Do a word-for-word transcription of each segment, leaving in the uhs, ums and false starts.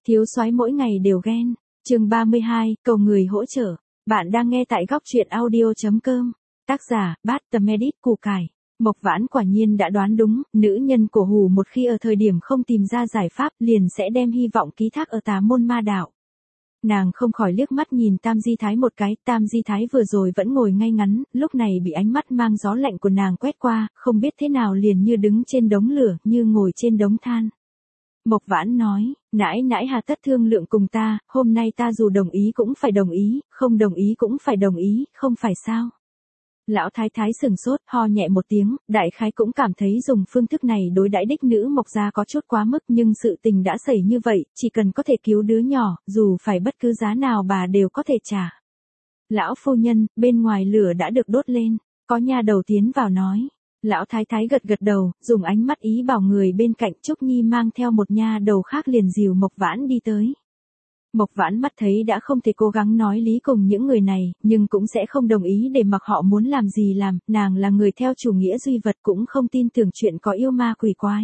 Thiếu soái mỗi ngày đều ghen. Chương ba mươi hai, cầu người hỗ trợ. Bạn đang nghe tại góc truyện audio chấm com. Tác giả, Bát The Medic Củ Cải. Mộc Vãn quả nhiên đã đoán đúng, nữ nhân cổ hủ một khi ở thời điểm không tìm ra giải pháp, liền sẽ đem hy vọng ký thác ở tà môn ma đạo. Nàng không khỏi liếc mắt nhìn Tam Di Thái một cái, Tam Di Thái vừa rồi vẫn ngồi ngay ngắn, lúc này bị ánh mắt mang gió lạnh của nàng quét qua, không biết thế nào liền như đứng trên đống lửa, như ngồi trên đống than. Mộc Vãn nói, nãi nãi hà tất thương lượng cùng ta, hôm nay ta dù đồng ý cũng phải đồng ý, không đồng ý cũng phải đồng ý, không phải sao. Lão thái thái sừng sốt, ho nhẹ một tiếng, đại khái cũng cảm thấy dùng phương thức này đối đãi đích nữ Mộc gia có chút quá mức, nhưng sự tình đã xảy như vậy, chỉ cần có thể cứu đứa nhỏ, dù phải bất cứ giá nào bà đều có thể trả. Lão phu nhân, bên ngoài lửa đã được đốt lên, có nha đầu tiến vào nói. Lão thái thái gật gật đầu, dùng ánh mắt ý bảo người bên cạnh Trúc Nhi mang theo một nha đầu khác liền dìu Mộc Vãn đi tới. Mộc Vãn mắt thấy đã không thể cố gắng nói lý cùng những người này, nhưng cũng sẽ không đồng ý để mặc họ muốn làm gì làm, nàng là người theo chủ nghĩa duy vật cũng không tin tưởng chuyện có yêu ma quỷ quái.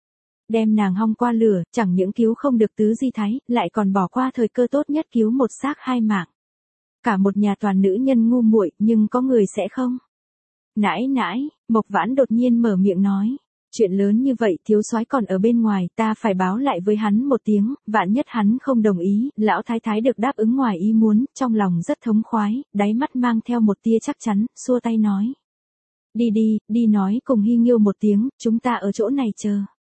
Đem nàng hong qua lửa, chẳng những cứu không được Tứ Di Thái, lại còn bỏ qua thời cơ tốt nhất cứu một xác hai mạng. Cả một nhà toàn nữ nhân ngu muội, nhưng có người sẽ không. Nãi nãi, Mộc Vãn đột nhiên mở miệng nói. Chuyện lớn như vậy thiếu soái còn ở bên ngoài, ta phải báo lại với hắn một tiếng, vạn nhất hắn không đồng ý, lão thái thái được đáp ứng ngoài ý muốn, trong lòng rất thống khoái, đáy mắt mang theo một tia chắc chắn, xua tay nói. Đi đi, đi nói cùng Hy Nghiêu một tiếng, chúng ta ở chỗ này chờ.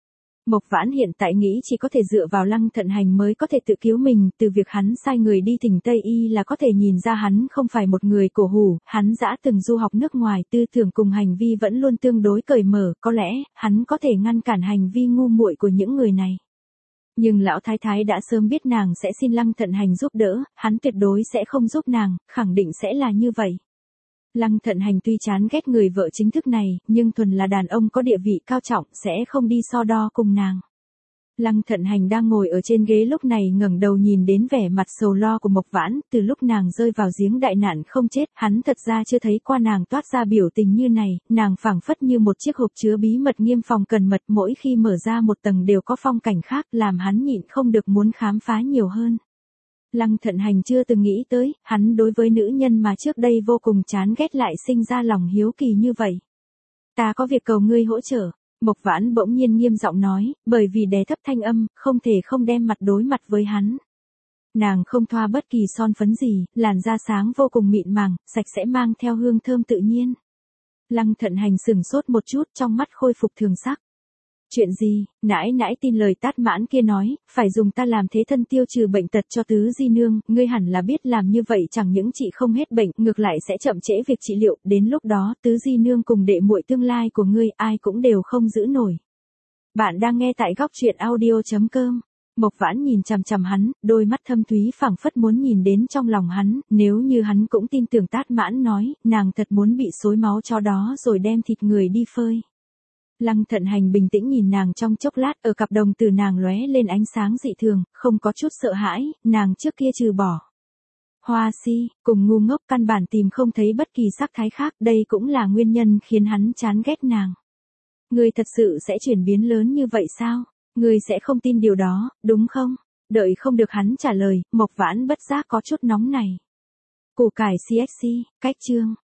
Mộc Vãn hiện tại nghĩ chỉ có thể dựa vào Lăng Thận Hành mới có thể tự cứu mình, từ việc hắn sai người đi thỉnh Tây Y là có thể nhìn ra hắn không phải một người cổ hủ, hắn đã từng du học nước ngoài, tư tưởng cùng hành vi vẫn luôn tương đối cởi mở, có lẽ, hắn có thể ngăn cản hành vi ngu muội của những người này. Nhưng lão thái thái đã sớm biết nàng sẽ xin Lăng Thận Hành giúp đỡ, hắn tuyệt đối sẽ không giúp nàng, khẳng định sẽ là như vậy. Lăng Thận Hành tuy chán ghét người vợ chính thức này, nhưng thuần là đàn ông có địa vị cao trọng, sẽ không đi so đo cùng nàng. Lăng Thận Hành đang ngồi ở trên ghế lúc này ngẩng đầu nhìn đến vẻ mặt sầu lo của Mộc Vãn, từ lúc nàng rơi vào giếng đại nạn không chết, hắn thật ra chưa thấy qua nàng toát ra biểu tình như này, nàng phảng phất như một chiếc hộp chứa bí mật nghiêm phòng cần mật, mỗi khi mở ra một tầng đều có phong cảnh khác, làm hắn nhịn không được muốn khám phá nhiều hơn. Lăng Thận Hành chưa từng nghĩ tới, hắn đối với nữ nhân mà trước đây vô cùng chán ghét lại sinh ra lòng hiếu kỳ như vậy. Ta có việc cầu ngươi hỗ trợ, Mộc Vãn bỗng nhiên nghiêm giọng nói, bởi vì đè thấp thanh âm, không thể không đem mặt đối mặt với hắn. Nàng không thoa bất kỳ son phấn gì, làn da sáng vô cùng mịn màng, sạch sẽ mang theo hương thơm tự nhiên. Lăng Thận Hành sừng sốt một chút, trong mắt khôi phục thường sắc. Chuyện gì, nãi nãi tin lời Tát Mãn kia nói, phải dùng ta làm thế thân tiêu trừ bệnh tật cho Tứ Di Nương, ngươi hẳn là biết làm như vậy chẳng những trị không hết bệnh, ngược lại sẽ chậm trễ việc trị liệu, đến lúc đó Tứ Di Nương cùng đệ muội tương lai của ngươi ai cũng đều không giữ nổi. Bạn đang nghe tại góc truyện audio chấm com. Mộc Vãn nhìn chằm chằm hắn, đôi mắt thâm thúy phảng phất muốn nhìn đến trong lòng hắn, nếu như hắn cũng tin tưởng Tát Mãn nói, nàng thật muốn bị xối máu cho đó rồi đem thịt người đi phơi. Lăng Thận Hành bình tĩnh nhìn nàng trong chốc lát, ở cặp đồng từ nàng lóe lên ánh sáng dị thường, không có chút sợ hãi, nàng trước kia trừ bỏ. Hoa si, cùng ngu ngốc căn bản tìm không thấy bất kỳ sắc thái khác, đây cũng là nguyên nhân khiến hắn chán ghét nàng. Ngươi thật sự sẽ chuyển biến lớn như vậy sao? Ngươi sẽ không tin điều đó, đúng không? Đợi không được hắn trả lời, Mộc Vãn bất giác có chút nóng này. Củ Cải xê ét xê, cách chương.